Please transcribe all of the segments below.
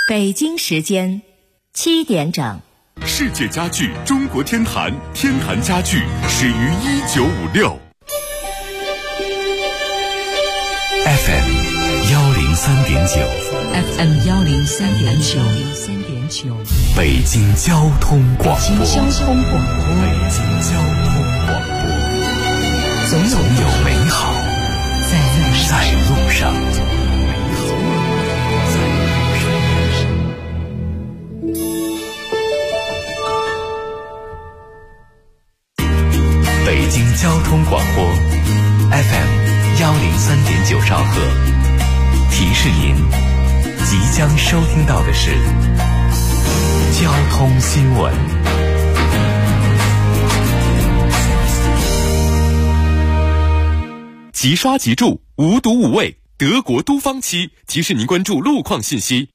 北京时间7点整。 世界家具中国天坛，天坛家具始于1956。FM 103.9，FM 103.9， 北京交通广播， 北京交通广播， 总有美好在路上。北京交通广播 FM 103.9兆赫，提示您即将收听到的是交通新闻。即刷即住，无毒无畏，德国都方漆提示您关注路况信息。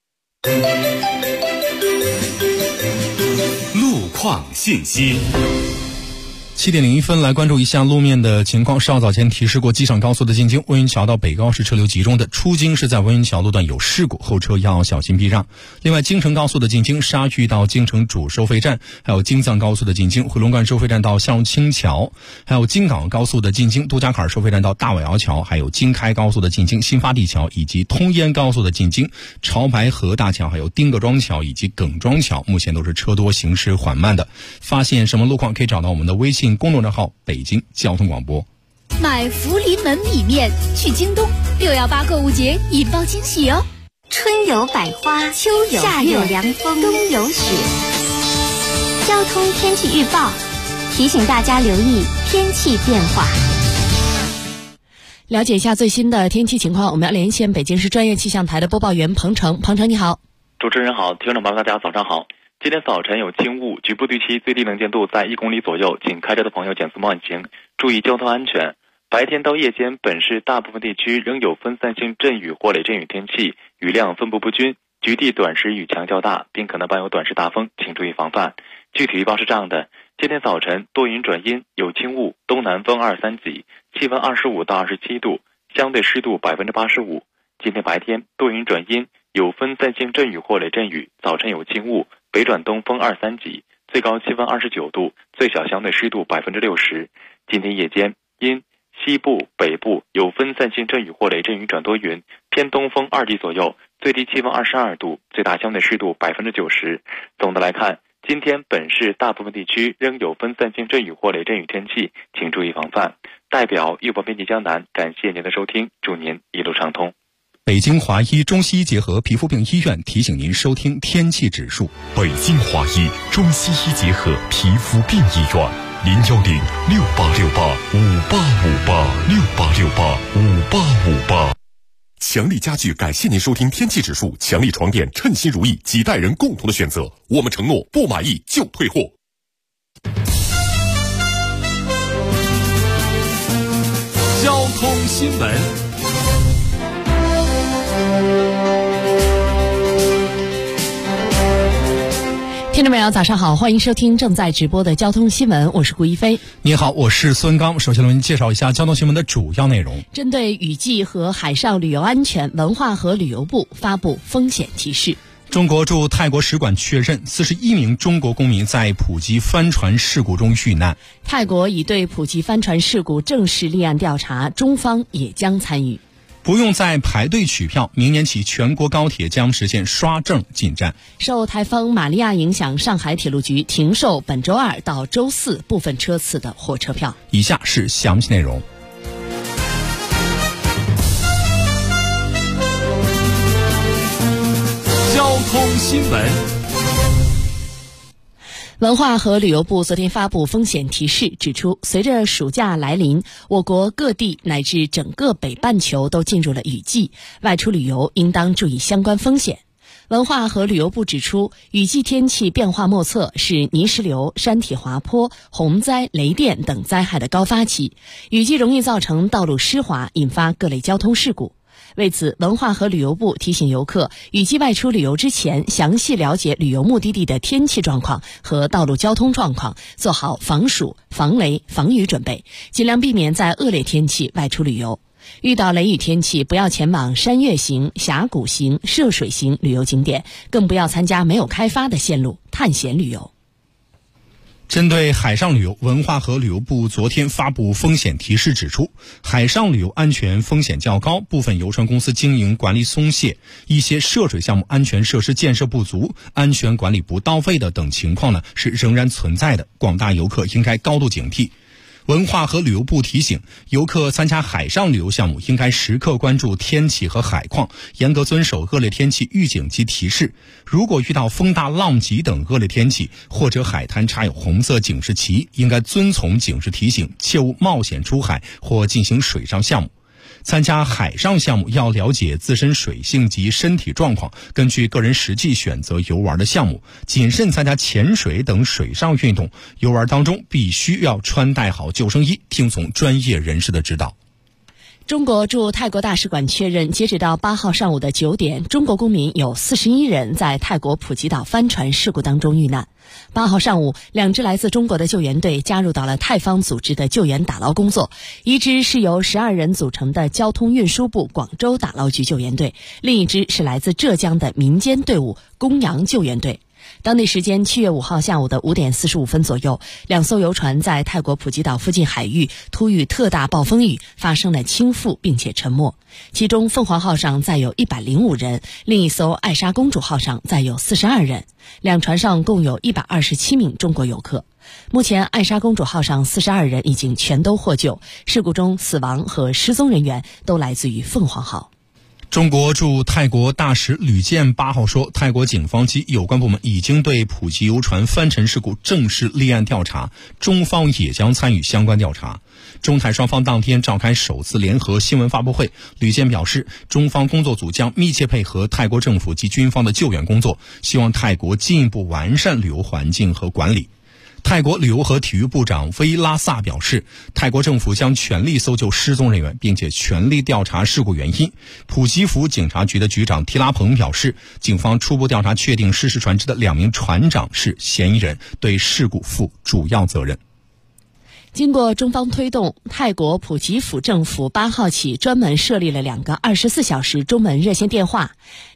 路况信息。 7点01分，来关注一下路面的情况。稍早前提示过，机场高速的进京温榆桥到北高是车流集中的，出京是在温榆桥路段有事故，后车要小心避让。另外，京承高速的进京沙峪到京承主收费站，还有京藏高速的进京回龙观收费站到向清桥，还有京港高速的进京杜家坎收费站到大尾窑桥，还有京开高速的进京新发地桥，以及通燕高速的进京潮白河大桥，还有丁各庄桥以及耿庄桥，目前都是车多行驶缓慢的。发现什么路况可以找到我们的微信公众账号北京交通广播。 买福临门米面去京东，618购物节引爆惊喜哦！ 春有百花，秋有夏有凉风，冬有雪。交通天气预报提醒大家留意天气变化。 了解一下最新的天气情况，我们要连线北京市专业气象台的播报员彭程。彭程你好。 主持人好，听众朋友大家早上好。今天早晨有轻雾，局部地区最低能见度在1公里左右，请开车的朋友减速慢行，注意交通安全。白天到夜间，本市大部分地区仍有分散性阵雨或雷阵雨天气，雨量分布不均，局地短时雨强较大，并可能伴有短时大风，请注意防范。具体预报是这样的：今天早晨多云转阴，有轻雾，东南风2、3级，气温25到27度，相对湿度85%。今天白天多云转阴，有分散性阵雨或雷阵雨，早晨有轻雾，北转东风2、3级，最高气温29度，最小相对湿度60%。今天夜间因西部、北部有分散性阵雨或雷阵雨转多云，偏东风2级左右，最低气温22度，最大相对湿度90%。总的来看，今天本市大部分地区仍有分散性阵雨或雷阵雨天气，请注意防范。代表预报编辑江南，感谢您的收听，祝您一路畅通。 北京华医中西医结合皮肤病医院提醒您收听天气指数。 北京华医中西医结合皮肤病医院，0868585858，68685858。强力家具感谢您收听天气指数，强力床垫称心如意，几代人共同的选择，我们承诺不满意就退货。交通新闻。 听众朋友早上好，欢迎收听正在直播的交通新闻，我是顾一飞。 你好，我是孙刚。首先为您介绍一下交通新闻的主要内容。 针对雨季和海上旅游安全，文化和旅游部发布风险提示。 中国驻泰国使馆确认41名中国公民在普吉帆船事故中遇难。 泰国已对普吉帆船事故正式立案调查，中方也将参与。 不用再排队取票，明年起全国高铁将实现刷证进站。 受台风玛利亚影响，上海铁路局停售本周2到周4部分车次的火车票。 以下是详细内容。 交通新闻。 文化和旅游部昨天发布风险提示，指出随着暑假来临，我国各地乃至整个北半球都进入了雨季，外出旅游应当注意相关风险。文化和旅游部指出，雨季天气变化莫测，是泥石流、山体滑坡、洪灾、雷电等灾害的高发期，雨季容易造成道路湿滑，引发各类交通事故。为此，文化和旅游部提醒游客，雨季外出旅游之前，详细了解旅游目的地的天气状况和道路交通状况，做好防暑、防雷、防雨准备，尽量避免在恶劣天气外出旅游。 遇到雷雨天气，不要前往山岳型、峡谷型、涉水型旅游景点，更不要参加没有开发的线路探险旅游。 针对海上旅游，文化和旅游部昨天发布风险提示，指出海上旅游安全风险较高，部分游船公司经营管理松懈，一些涉水项目安全设施建设不足，安全管理不到位的等情况呢是仍然存在的，广大游客应该高度警惕。文化和旅游部提醒，游客参加海上旅游项目应该时刻关注天气和海况，严格遵守恶劣天气预警及提示。如果遇到风大浪急等恶劣天气，或者海滩插有红色警示旗，应该遵从警示提醒，切勿冒险出海或进行水上项目。参加海上项目要了解自身水性及身体状况，根据个人实际选择游玩的项目，谨慎参加潜水等水上运动。游玩当中必须要穿戴好救生衣，听从专业人士的指导。 中国驻泰国大使馆确认，截止到8号上午的9点，中国公民有41人在泰国普吉岛帆船事故当中遇难。8号上午，2支来自中国的救援队加入到了泰方组织的救援打捞工作，一支是由12人组成的交通运输部广州打捞局救援队，另一支是来自浙江的民间队伍公羊救援队。当地时间7月5号下午的5点45分左右，2艘游船在泰国普吉岛附近海域突遇特大暴风雨，发生了倾覆并且沉没。其中凤凰号上载有105人，另一艘爱莎公主号上载有42人，两船上共有127名中国游客。目前爱莎公主号上42人已经全都获救，事故中死亡和失踪人员都来自于凤凰号。 中国驻泰国大使吕健8号说，泰国警方及有关部门已经对普吉游船翻沉事故正式立案调查，中方也将参与相关调查。中泰双方当天召开首次联合新闻发布会，吕健表示，中方工作组将密切配合泰国政府及军方的救援工作，希望泰国进一步完善旅游环境和管理。泰国旅游和体育部长威拉萨表示，泰国政府将全力搜救失踪人员，并且全力调查事故原因。普吉府警察局的局长提拉蓬表示，警方初步调查确定失事船只的2名船长是嫌疑人，对事故负主要责任。 经过中方推动，泰国普吉府政府8号起专门设立了2个24小时中门热线电话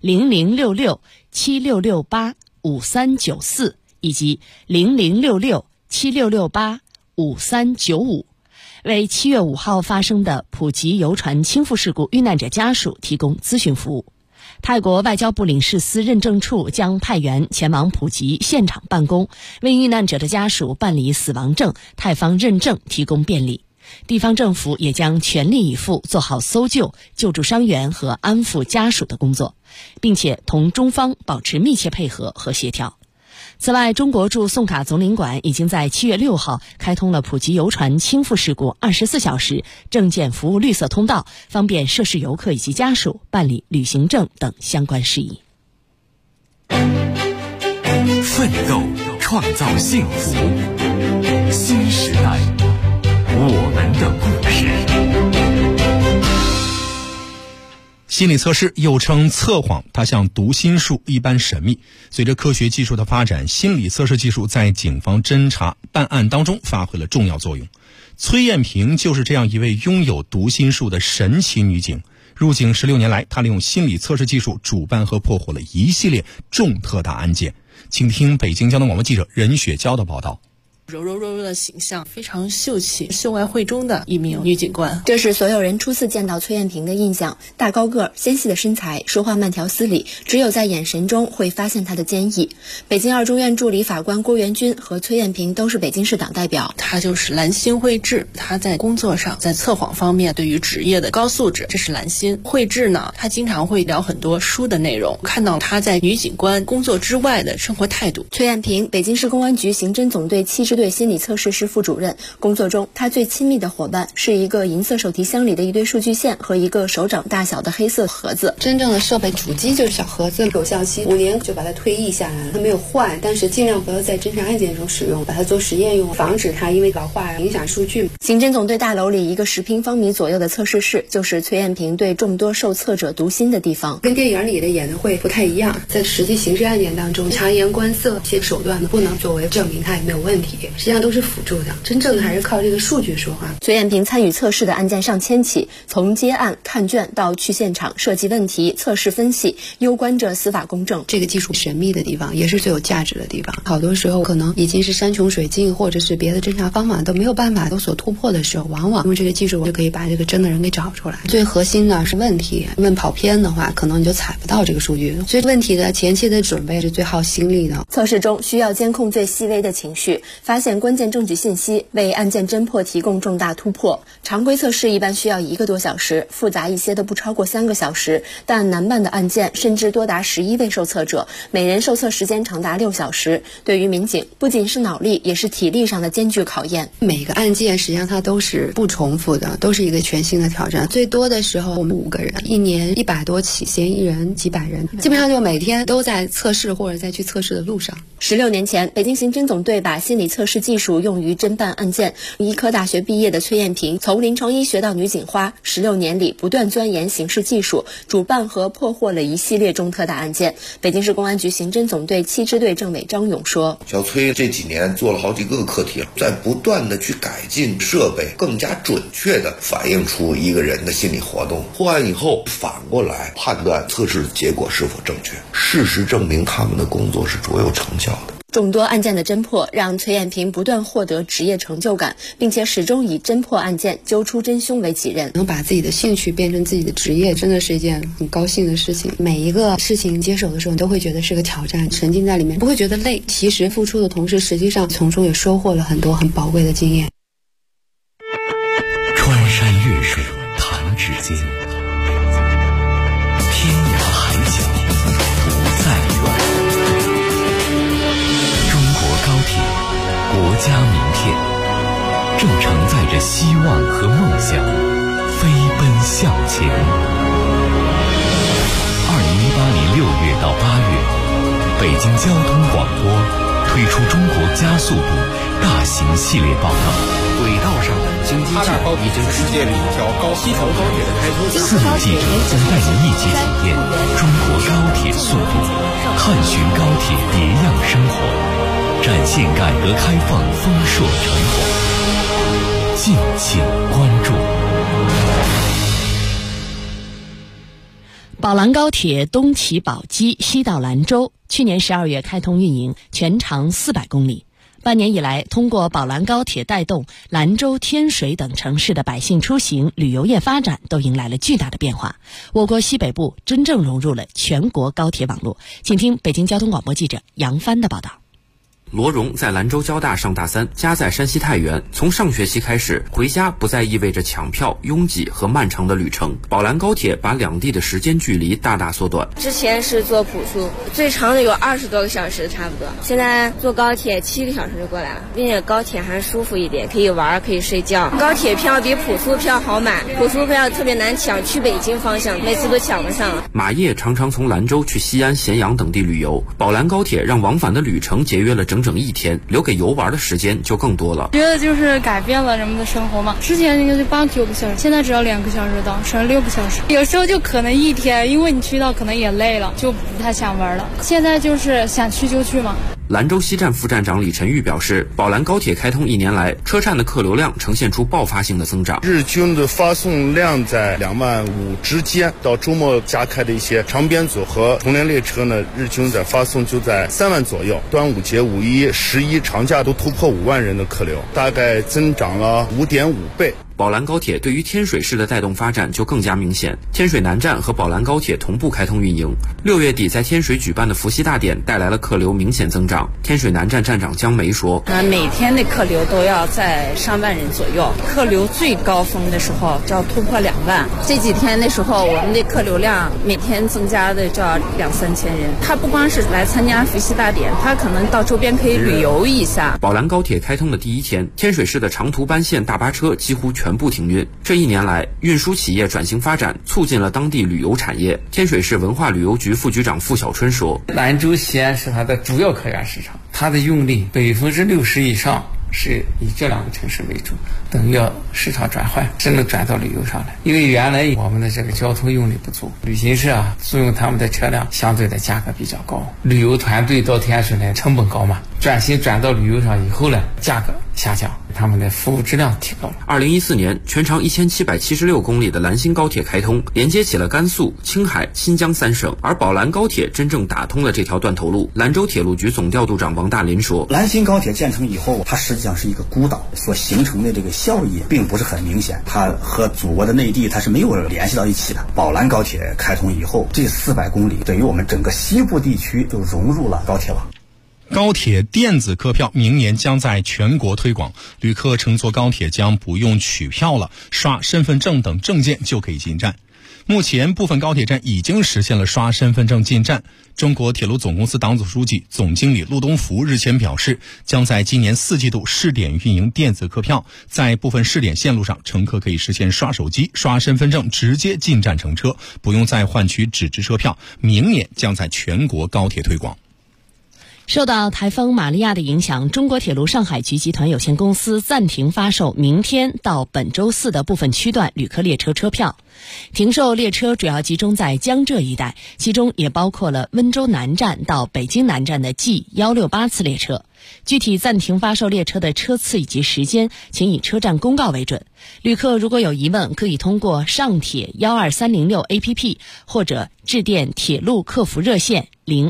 ：0066 7668 5394。以及0066 7668 5395，为7月5号发生的普吉游船倾覆事故遇难者家属提供咨询服务。泰国外交部领事司认证处将派员前往普吉现场办公，为遇难者的家属办理死亡证、泰方认证提供便利。地方政府也将全力以赴做好搜救、救助伤员和安抚家属的工作，并且同中方保持密切配合和协调。此外，中国驻宋卡总领馆已经在7月6号开通了普吉游船倾覆事故24小时证件服务绿色通道，方便涉事游客以及家属办理旅行证等相关事宜。 奋斗，创造幸福，新时代，我们的故事。 心理测试又称测谎，它像读心术一般神秘。随着科学技术的发展，心理测试技术在警方侦查办案当中发挥了重要作用。崔艳萍就是这样一位拥有读心术的神奇女警。入警16年来，她利用心理测试技术主办和破获了一系列重特大案件。请听北京交通广播记者任雪娇的报道。 柔柔弱弱的形象非常秀气，秀外慧中的一名女警官。 这是所有人初次见到崔艳萍的印象，大高个儿，纤细的身材，说话慢条斯理，只有在眼神中会发现她的坚毅。北京2中院助理法官郭元军和崔艳萍都是北京市党代表。 她就是兰心慧智，她在工作上，在测谎方面对于职业的高素质，这是兰心。慧智呢，她经常会聊很多书的内容，看到她在女警官工作之外的生活态度。 崔艳萍，北京市公安局刑侦总队7支队心理测试室副主任。工作中，他最亲密的伙伴是一个银色手提箱里的一堆数据线和一个手掌大小的黑色盒子。 真正的设备主机就是小盒子，有效期5年就把它退役下来了。它没有坏，但是尽量不要在侦查案件中使用，把它做实验用，防止它因为老化影响数据。 刑侦总队大楼里一个10平方米左右的测试室，就是崔艳萍对众多受测者读心的地方。 跟电影里的演的会不太一样，在实际刑事案件当中，察言观色这些手段不能作为证明它也没有问题。 点，实际上都是辅助的，真正的还是靠这个数据说话。 崔艳萍参与测试的案件上千起，从接案、看卷到去现场设计问题、测试分析，攸关着司法公正。 这个技术神秘的地方，也是最有价值的地方。好多时候可能已经是山穷水尽，或者是别的侦查方法都没有办法有所突破的时候，往往用这个技术就可以把这个真的人给找出来。最核心的是问题，问跑偏的话，可能你就采不到这个数据。所以问题的前期的准备是最耗心力的。 测试中需要监控最细微的情绪，发现关键证据信息，为案件侦破提供重大突破。常规测试一般需要1个多小时，复杂一些的不超过3个小时，但难办的案件甚至多达11位受测者，每人受测时间长达6小时。对于民警，不仅是脑力，也是体力上的艰巨考验。 每个案件实际上它都是不重复的，都是一个全新的挑战。最多的时候我们5个人，一年100多起，嫌疑人几百人，基本上就每天都在测试或者在去测试的路上。 16年前，北京刑侦总队把心理测试技术用于侦办案件。医科大学毕业的崔艳萍，从临床医学到女警花，16年里不断钻研刑事技术，主办和破获了一系列重特大案件。北京市公安局刑侦总队7支队政委张勇说：“ 小崔这几年做了好几个课题，在不断的去改进设备，更加准确的反映出一个人的心理活动。破案以后，反过来判断测试结果是否正确。事实证明，他们的工作是卓有成效的。” 众多案件的侦破让崔艳萍不断获得职业成就感，并且始终以侦破案件、揪出真凶为己任。 能把自己的兴趣变成自己的职业，真的是一件很高兴的事情。每一个事情接手的时候，你都会觉得是个挑战，沉浸在里面，不会觉得累。其实付出的同时，实际上从中也收获了很多很宝贵的经验。 穿山越水弹指间，天涯海角不再远。高铁，国家名片，正承载着希望和梦想，飞奔向前。2018年6月到8月，北京交通广播推出中国加速度大型系列报道。 轨道上的京津冀已经世界里一条西条高铁的开通。 4位记者将带您一起体验中国高铁速度，探寻高铁别样生活。展现改革开放丰硕成果，敬请关注。 宝兰高铁东起宝鸡，西到兰州，去年12月开通运营，全长400公里。半年以来，通过宝兰高铁带动兰州、天水等城市的百姓出行、旅游业发展都迎来了巨大的变化。我国西北部真正融入了全国高铁网络。请听北京交通广播记者杨帆的报道。 罗荣在兰州交大上大3，家在山西太原。从上学期开始，回家不再意味着抢票、拥挤和漫长的旅程。宝兰高铁把两地的时间距离大大缩短。 之前是坐普速，最长的有20多个小时差不多，现在坐高铁7个小时就过来了，并且高铁还舒服一点，可以玩，可以睡觉。高铁票比普速票好买，普速票特别难抢，去北京方向每次都抢不上。 马叶常常从兰州去西安、咸阳等地旅游，宝兰高铁让往返的旅程节约了整整1天，留给游玩的时间就更多了。 觉得就是改变了人们的生活嘛，之前应该是8、9个小时，现在只要2个小时到，省6个小时。有时候就可能1天，因为你去到可能也累了，就不太想玩了。现在就是想去就去嘛。 兰州西站副站长李晨玉表示，宝兰高铁开通1年来，车站的客流量呈现出爆发性的增长， 日均的发送量在2万5之间，到周末加开的一些长边组和同联列车呢，日均的发送就在3万左右。端午节、五一、11长假都突破5万人的客流，大概增长了5.5倍。 宝兰高铁对于天水市的带动发展就更加明显，天水南站和宝兰高铁同步开通运营。6月底在天水举办的伏羲大典带来了客流明显增长。天水南站站长江梅说， 每天的客流都要在上万人左右，客流最高峰的时候就要突破2万。这几天的时候，我们的客流量每天增加的就要2、3千人。他不光是来参加伏羲大典，他可能到周边可以旅游一下。 宝兰高铁开通的第1天，天水市的长途班线大巴车几乎全部停运。这1年来，运输企业转型发展，促进了当地旅游产业。天水市文化旅游局副局长付小春说， 兰州、西安是它的主要客源市场，它的用力60%以上是以这两个城市为主，等于要市场转换，真正转到旅游上来。因为原来我们的这个交通用力不足，旅行社租用他们的车辆相对的价格比较高，旅游团队到天水呢成本高嘛，转型转到旅游上以后呢，价格下降，他们的服务质量提高了。 2014年，全长1776公里的兰新高铁开通，连接起了甘肃、青海、新疆3省，而宝兰高铁真正打通了这条断头路。兰州铁路局总调度长王大林说， 兰新高铁建成以后，它实际上是一个孤岛，所形成的这个效益并不是很明显，它和祖国的内地它是没有联系到一起的。宝兰高铁开通以后，这400公里对于我们整个西部地区就融入了高铁网。 高铁电子客票明年将在全国推广，旅客乘坐高铁将不用取票了，刷身份证等证件就可以进站。目前部分高铁站已经实现了刷身份证进站。中国铁路总公司党组书记、总经理陆东福日前表示，将在今年4季度试点运营电子客票，在部分试点线路上，乘客可以实现刷手机、刷身份证直接进站乘车，不用再换取纸质车票。明年将在全国高铁推广。 受到台风玛利亚的影响，中国铁路上海局集团有限公司暂停发售明天到本周四的部分区段旅客列车车票。停售列车主要集中在江浙一带，其中也包括了温州南站到北京南站的 G168 次列车。具体暂停发售列车的车次以及时间，请以车站公告为准。旅客如果有疑问，可以通过上铁12306 APP 或者致电铁路客服热线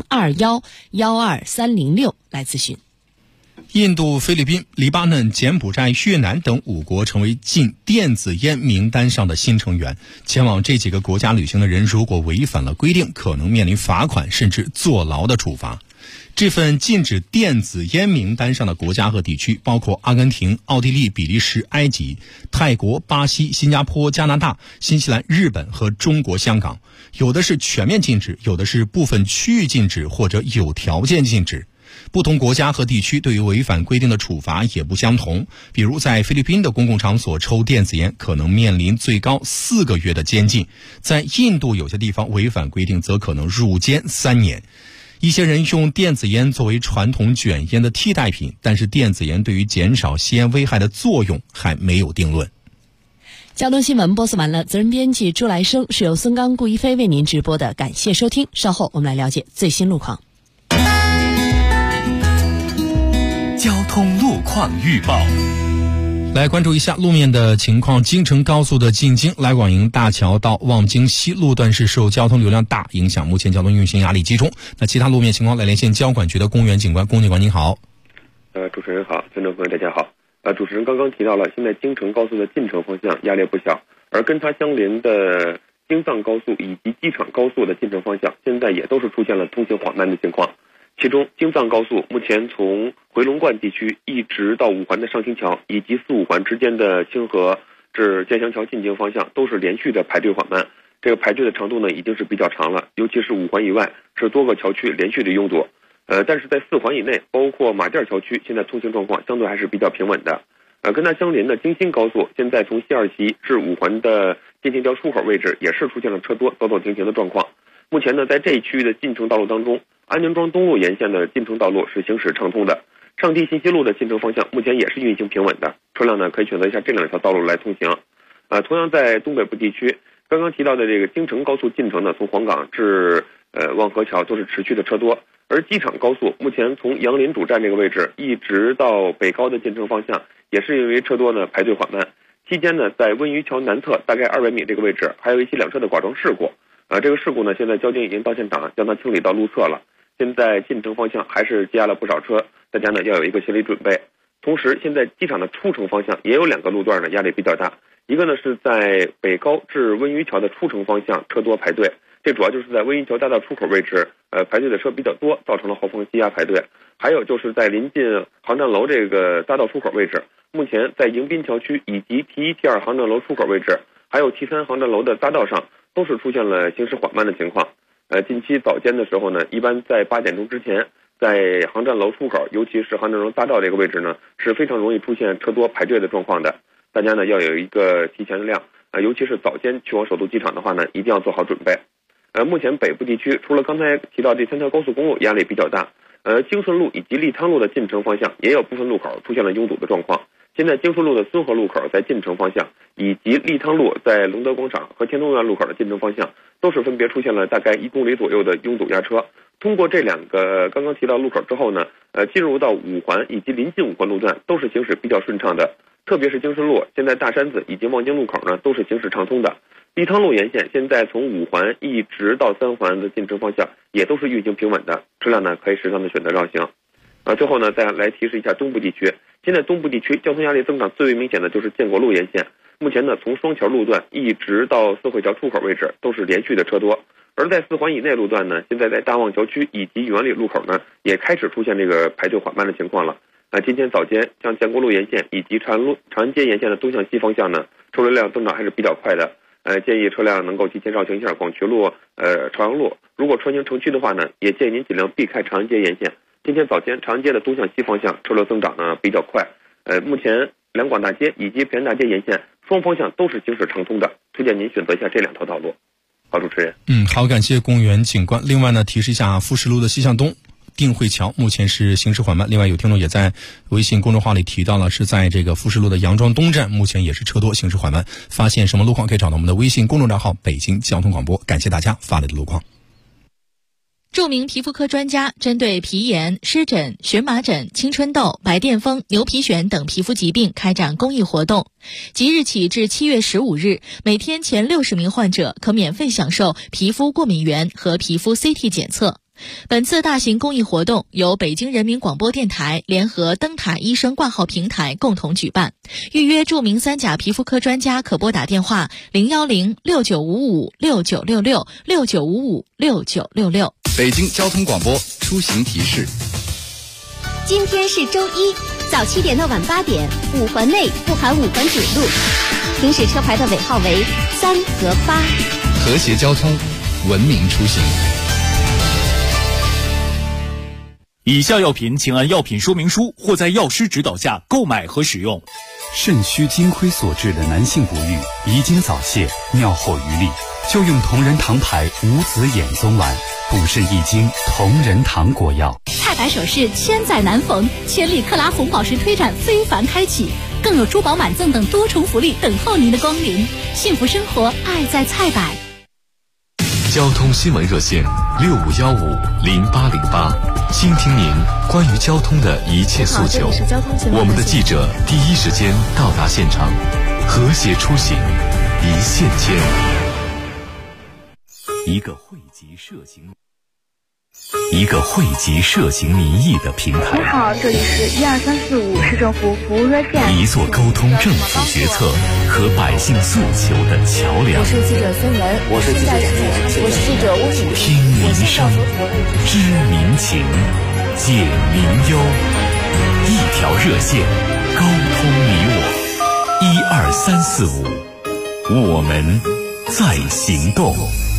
021-12306来咨询。 印度、菲律宾、黎巴嫩、柬埔寨、越南等5国成为禁电子烟名单上的新成员。前往这几个国家旅行的人，如果违反了规定，可能面临罚款甚至坐牢的处罚。这份禁止电子烟名单上的国家和地区包括阿根廷、奥地利、比利时、埃及、泰国、巴西、新加坡、加拿大、新西兰、日本和中国香港。有的是全面禁止，有的是部分区域禁止或者有条件禁止。不同国家和地区对于违反规定的处罚也不相同，比如在菲律宾的公共场所抽电子烟可能面临最高4个月的监禁，在印度有些地方违反规定则可能入监3年。一些人用电子烟作为传统卷烟的替代品，但是电子烟对于减少吸烟危害的作用还没有定论。 交通新闻播送完了，责任编辑朱来生，是由孙刚、顾一飞为您直播的，感谢收听。稍后我们来了解最新路况。 交通路况预报， 来关注一下路面的情况。京承高速的进京来广营大桥到望京西路段是受交通流量大影响，目前交通运行压力集中。那其他路面情况来连线交管局的龚元警官。龚警官您好。 主持人好，听众朋友大家好。主持人刚刚提到了，现在京承高速的进城方向压力不小，而跟它相邻的京藏高速以及机场高速的进城方向现在也都是出现了通行缓慢的情况。其中京藏高速目前从回龙观地区一直到5环的上清桥以及4、5环之间的清河至建祥桥进京方向都是连续的排队缓慢，这个排队的长度呢已经是比较长了，尤其是5环以外是多个桥区连续的拥堵。但是在4环以内，包括马甸桥区，现在通行状况相对还是比较平稳的。跟它相连的京新高速，现在从西二旗至5环的建清桥出口位置也是出现了车多走走停停的状况。目前呢，在这一区域的进城道路当中，安宁庄东路沿线的进城道路是行驶畅通的，上地信息路的进城方向目前也是运行平稳的，车辆呢可以选择一下这2条道路来通行。同样在东北部地区，刚刚提到的这个京承高速进城呢，从黄岗至望河桥都是持续的车多，而机场高速目前从杨林主站这个位置一直到北高的进城方向，也是因为车多呢排队缓慢。期间呢，在温榆桥南侧大概200米这个位置，还有一起2车的剐撞事故。这个事故呢，现在交警已经到现场将它清理到路侧了。现在进城方向还是积压了不少车，大家呢要有一个心理准备。同时，现在机场的出城方向也有2个路段呢压力比较大，一个呢是在北高至温榆桥的出城方向车多排队，这主要就是在温榆桥大道出口位置，排队的车比较多，造成了后方积压排队。还有就是在临近航站楼这个大道出口位置，目前在迎宾桥区以及T1、T2航站楼出口位置，还有T3航站楼的大道上，都是出现了行驶缓慢的情况。近期早间的时候呢，一般在8点钟之前，在航站楼出口，尤其是航站楼大道这个位置呢，是非常容易出现车多排队的状况的。大家呢要有一个提前的量，尤其是早间去往首都机场的话呢，一定要做好准备。目前北部地区除了刚才提到这3条高速公路压力比较大， 京顺路以及利汤路的进城方向也有部分路口出现了拥堵的状况。现在京顺路的孙河路口在进城方向，以及利汤路在龙德广场和天通苑路口的进城方向，都是分别出现了大概1公里左右的拥堵压车。通过这2个刚刚提到路口之后呢，进入到5环以及临近5环路段都是行驶比较顺畅的。特别是京顺路，现在大山子以及望京路口呢都是行驶畅通的。利汤路沿线现在从5环一直到3环的进城方向也都是运行平稳的，车辆呢可以适当的选择绕行。最后呢，再来提示一下东部地区。现在东部地区交通压力增长最为明显的就是建国路沿线，目前呢从双桥路段一直到四惠桥出口位置都是连续的车多。而在4环以内路段呢，现在在大望桥区以及原里路口呢也开始出现这个排队缓慢的情况了。今天早间像建国路沿线以及长安街沿线的东向西方向呢，车流量增长还是比较快的。建议车辆能够提前绕行一下广渠路、朝阳路。如果穿行城区的话呢，也建议您尽量避开长安街沿线。今天早间长安街的东向西方向车流增长呢比较快。目前两广大街以及平安大街沿线双方向都是行驶畅通的，推荐您选择一下这2条道路。好，主持人。 好，感谢公园警官。另外呢，提示一下富士路的西向东定慧桥目前是行驶缓慢。另外有听众也在微信公众号里提到了，是在这个富士路的杨庄东站目前也是车多，行驶缓慢。发现什么路况可以找到我们的微信公众账号北京交通广播。感谢大家发来的路况。 著名皮肤科专家针对皮炎、湿疹、荨麻疹、青春痘、白癜风、牛皮癣等皮肤疾病开展公益活动。即日起至7月15日，每天前60名患者可免费享受皮肤过敏原和皮肤 CT 检测。本次大型公益活动由北京人民广播电台联合灯塔医生挂号平台共同举办。预约著名3甲皮肤科专家可拨打电话01069556966 69556966。 北京交通广播出行提示： 今天是周一，早7点到晚8点，5环内不含5环主路，行驶车牌的尾号为3和8。 和谐交通，文明出行。 以下药品请按药品说明书或在药师指导下购买和使用。 肾虚金亏所致的男性不育、遗精早泄、尿后余力，就用同仁堂牌无子衍宗丸，补肾益精同仁堂果药。 太白首饰千载难逢，千里克拉红宝石推展非凡开启，更有珠宝满赠等多重福利等候您的光临。幸福生活，爱在菜百。 交通新闻热线65150808，倾听您关于交通的一切诉求。我们的记者第一时间到达现场，和谐出行，一线牵。一个汇集涉行民意的平台。 你好，这里是12345市政府服务热线。 一座沟通政府决策和百姓诉求的桥梁。 我是记者孙文， 我是记者陈毅， 我是记者吴楚。 听民声，知民情，解民忧。一条热线，沟通你我。12345，我们在行动。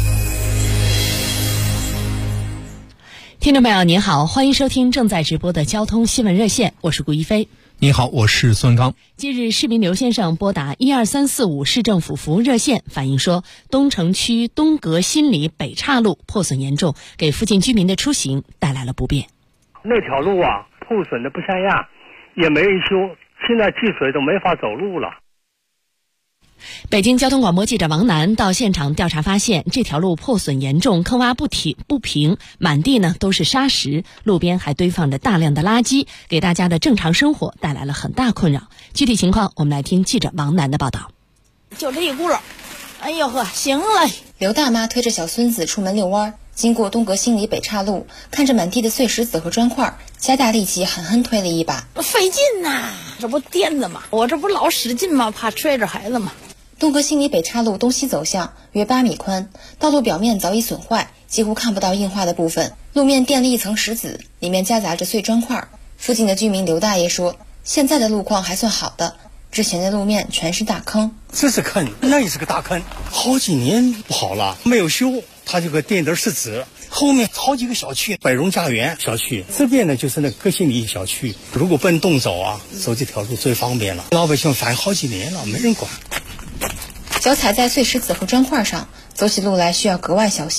听众朋友您好，欢迎收听正在直播的交通新闻热线，我是顾一飞。 你好，我是孙刚。 近日，市民刘先生拨打12345市政府服务热线，反映说东城区东阁新里北岔路破损严重，给附近居民的出行带来了不便。 那条路啊，破损的不像样，也没人修，现在积水都没法走路了。 北京交通广播记者王楠到现场调查发现，这条路破损严重，坑洼不平，满地呢都是沙石，路边还堆放着大量的垃圾，给大家的正常生活带来了很大困扰。具体情况我们来听记者王楠的报道。 就这一轱辘，哎呦呵，行了。 刘大妈推着小孙子出门遛弯，经过东阁新里北岔路，看着满地的碎石子和砖块，加大力气狠狠推了一把， 费劲呐，这不颠子吗？我这不老使劲吗？怕摔着孩子吗？ 东阁新里北岔路东西走向约8米宽，道路表面早已损坏，几乎看不到硬化的部分，路面垫了一层石子，里面夹杂着碎砖块。附近的居民刘大爷说，现在的路况还算好的，之前的路面全是大坑。 这是坑，那也是个大坑，好几年不好了，没有修，它这个垫的是纸。后面好几个小区，百荣家园小区，这边呢就是那个阁新里小区。如果奔东走啊，走这条路最方便了。老百姓反映好几年了，没人管。 脚踩在碎石子和砖块上，走起路来需要格外小心。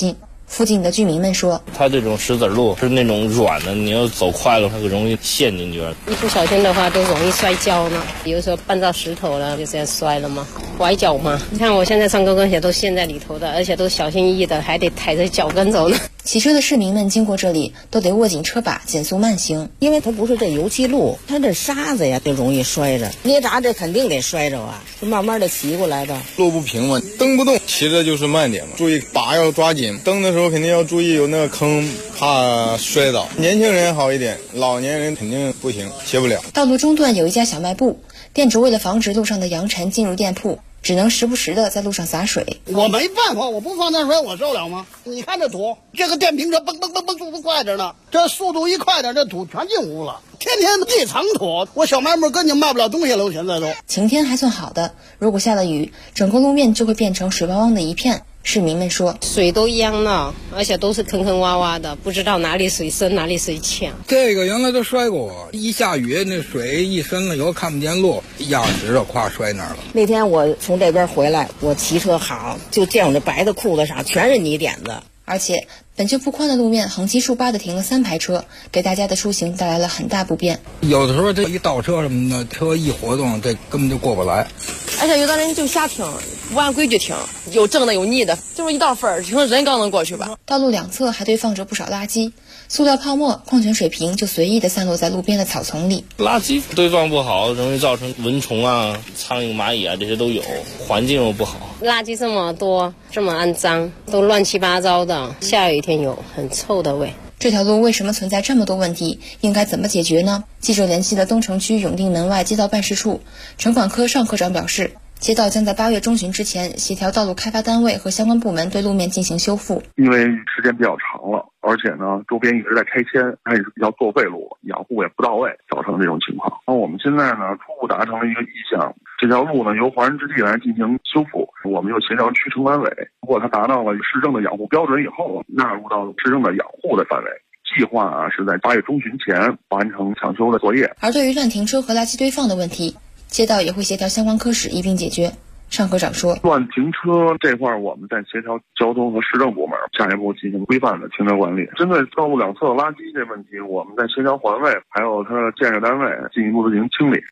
附近的居民们说， 它这种石子路是那种软的，你要走快了它容易陷进去。 一不小心的话都容易摔跤呢，有时候绊到石头了就这样摔了嘛，崴脚嘛。你看我现在上高跟鞋都陷在里头的，而且都小心翼翼的，还得抬着脚跟走呢。 骑车的市民们经过这里都得握紧车把，减速慢行， 因为它不是这油漆路，它这沙子呀就容易摔着，捏闸这肯定得摔着啊，就慢慢的骑过来的。 路不平嘛，蹬不动，骑着就是慢点嘛，注意把要抓紧，蹬的时候肯定要注意有那个坑，怕摔倒。年轻人好一点，老年人肯定不行，骑不了。 道路中段有一家小卖部，店主为了防止路上的扬尘进入店铺，只能时不时的在路上洒水。 我没办法，我不放点水我受了吗？你看这土，这个电瓶车蹦蹦蹦蹦速度快着呢，这速度一快点，这土全进屋了。天天一层土，我小卖部根本卖不了东西了，现在都。 晴天还算好的，如果下了雨，整个路面就会变成水汪汪的一片。市民们说， 水都淹了，而且都是坑坑洼洼的，不知道哪里水深哪里水浅。 这个原来都摔过，一下雨那水一深了以后看不见路，压实了，咵摔那儿了。 那天我从这边回来，我骑车好，就见我这白的裤子上全是泥点子。 而且本就不宽的路面横七竖八的停了3排车，给大家的出行带来了很大不便。 有的时候这一倒车什么的，车一活动，这根本就过不来。 而且有的人就瞎停，不按规矩停，有正的有逆的，就是一道缝停人刚能过去吧。 道路两侧还堆放着不少垃圾，塑料泡沫、矿泉水瓶就随意的散落在路边的草丛里。 垃圾堆放不好，容易造成蚊虫啊、苍蝇、蚂蚁啊，这些都有，环境又不好。 垃圾这么多，这么肮脏，都乱七八糟的，下雨天有很臭的味。 这条路为什么存在这么多问题？应该怎么解决呢？记者联系了东城区永定门外街道办事处，城管科尚科长表示，街道将在8月中旬之前协调道路开发单位和相关部门对路面进行修复。 因为时间比较长了，而且呢周边一直在拆迁，它也是比较作废路，养护也不到位，造成这种情况。那我们现在呢初步达成了一个意向，这条路呢由华人之地来进行修复，我们又协调区城管委，如果它达到了市政的养护标准以后，纳入到市政的养护的范围。计划是在8月中旬前完成抢修的作业。 而对于乱停车和垃圾堆放的问题，街道也会协调相关科室一并解决。尚科长说， 乱停车这块我们在协调交通和市政部门下一步进行规范的停车管理。针对道路两侧垃圾这问题，我们在协调环卫还有它的建设单位进一步的进行清理。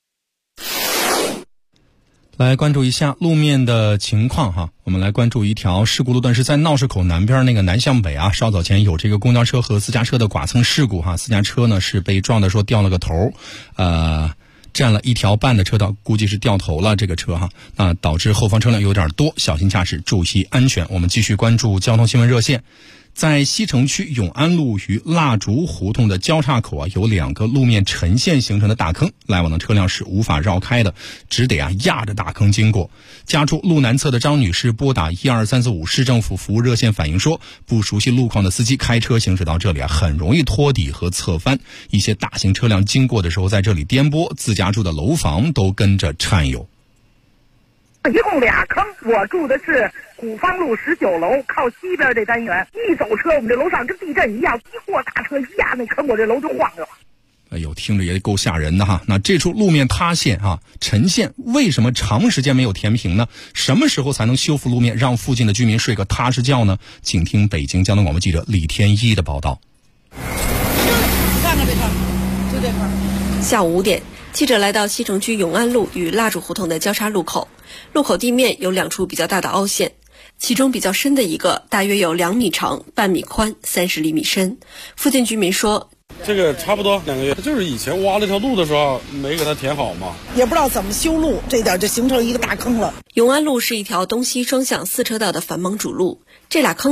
来关注一下路面的情况哈，我们来关注一条事故路段，是在闹市口南边那个南向北啊，稍早前有这个公交车和私家车的剐蹭事故哈，私家车呢是被撞的说掉了个头，占了1条半的车道，估计是掉头了这个车哈，那导致后方车辆有点多，小心驾驶，注意安全。我们继续关注交通新闻热线。在西城区永安路与蜡烛胡同的交叉口啊，有2个路面沉陷形成的大坑，来往的车辆是无法绕开的，只得压着大坑经过。家住路南侧的张女士拨打12345市政府服务热线反映说，不熟悉路况的司机开车行驶到这里啊，很容易拖底和侧翻，一些大型车辆经过的时候在这里颠簸，自家住的楼房都跟着颤悠。 一共2坑，我住的是古方路19楼靠西边这单元，一走车我们这楼上跟地震一样，一过大车一压那坑，我这楼就晃着了。 哎呦，听着也够吓人的哈。那这处路面塌陷啊、沉陷，为什么长时间没有填平呢？什么时候才能修复路面，让附近的居民睡个踏实觉呢？请听北京交通广播记者李天一的报道。 看看这块，就这块。 下午5点，记者来到西城区永安路与蜡烛胡同的交叉路口，路口地面有2处比较大的凹陷，其中比较深的一个大约有2米长、半米宽、30厘米深。附近居民说， 这个差不多2个月，就是以前挖这条路的时候没给它填好嘛， 也不知道怎么修路，这点就形成一个大坑了。 永安路是一条东西双向4车道的繁忙主路，这俩坑